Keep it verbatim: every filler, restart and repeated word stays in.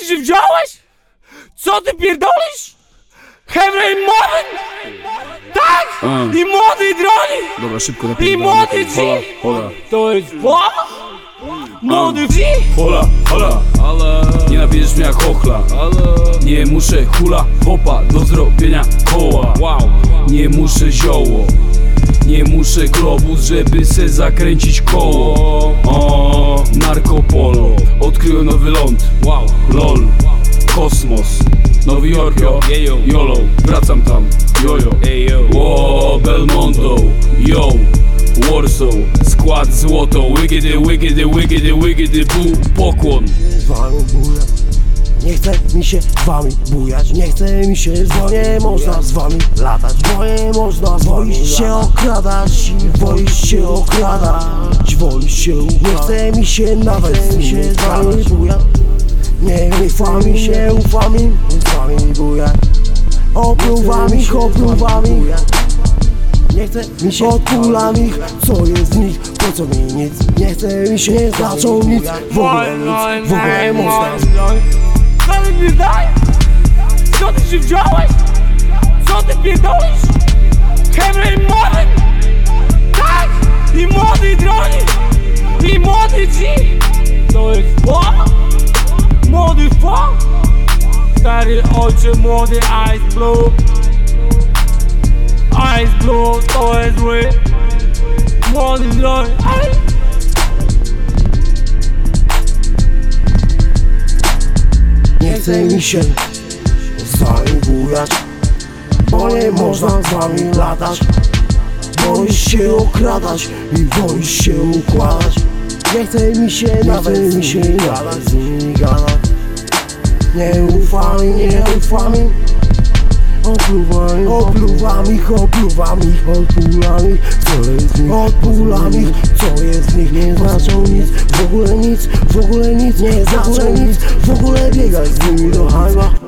ty się wziąłeś? Co ty pierdolisz? Henry młody? Tak! A. I młody i drogi! Dobra, szybko I napierdolę. młody Hola, ci! hola, To jest bła? Młody ci! hola, hola. Nie nabierzesz mnie jak chochla. Nie muszę hula hopa do zrobienia koła. Nie muszę zioło. Nie muszę globus, żeby se zakręcić koło. O, Marco Polo. Odkryłem nowy ląd. Lol, kosmos. Nowy Jork, yo, yolo. Wracam tam, jojo. Ło, Belmondo, yo. Warsaw, skład złoto. Wygedy, wygedy, wygedy, wygedy, bu, pokłon. Z wami bujać. Nie chce mi się z wami bujać. Nie chce mi się, bo nie można z wami latać. Bo nie można z wami Wolisz się okradać, wolisz się okradać, wolisz się ukradać. Nie chce mi się nawet z nimi z wami bujać. Nie ufam mi się, ufam im, z wami bujać. Opluwam ich, opluwam ich. Nie chce mi się, odpulam ich. Co jest w nich, po co mi nic. Nie chce mi się, nie znaczą nic. W ogóle nic, w ogóle nie można. Co ty pierdolisz? Co ty się wziąłeś? Co ty pierdolisz? Henry młody? Tak! I młody i drogi! I młody ci! To jest bła? Młody fuck? Stary ojcze, młody Ice Blue. Ice Blue to jest zły. Młody drogi. Nie chce mi się z wami bujać, bo nie można z wami latać. Boisz się okradać i boisz się układać. Nie chce mi się, nawet mi się gadać z nimi gadać. Nie ufam im, nie ufam im. Opluwam ich, opluwam ich, opluwam ich, odpulam ich. Co jest w nich, odpulam ich. Co jest w nich, nie znaczą nic. W ogóle nic, w ogóle nic, nie znaczą nic. W ogóle biegać z nimi do hajma.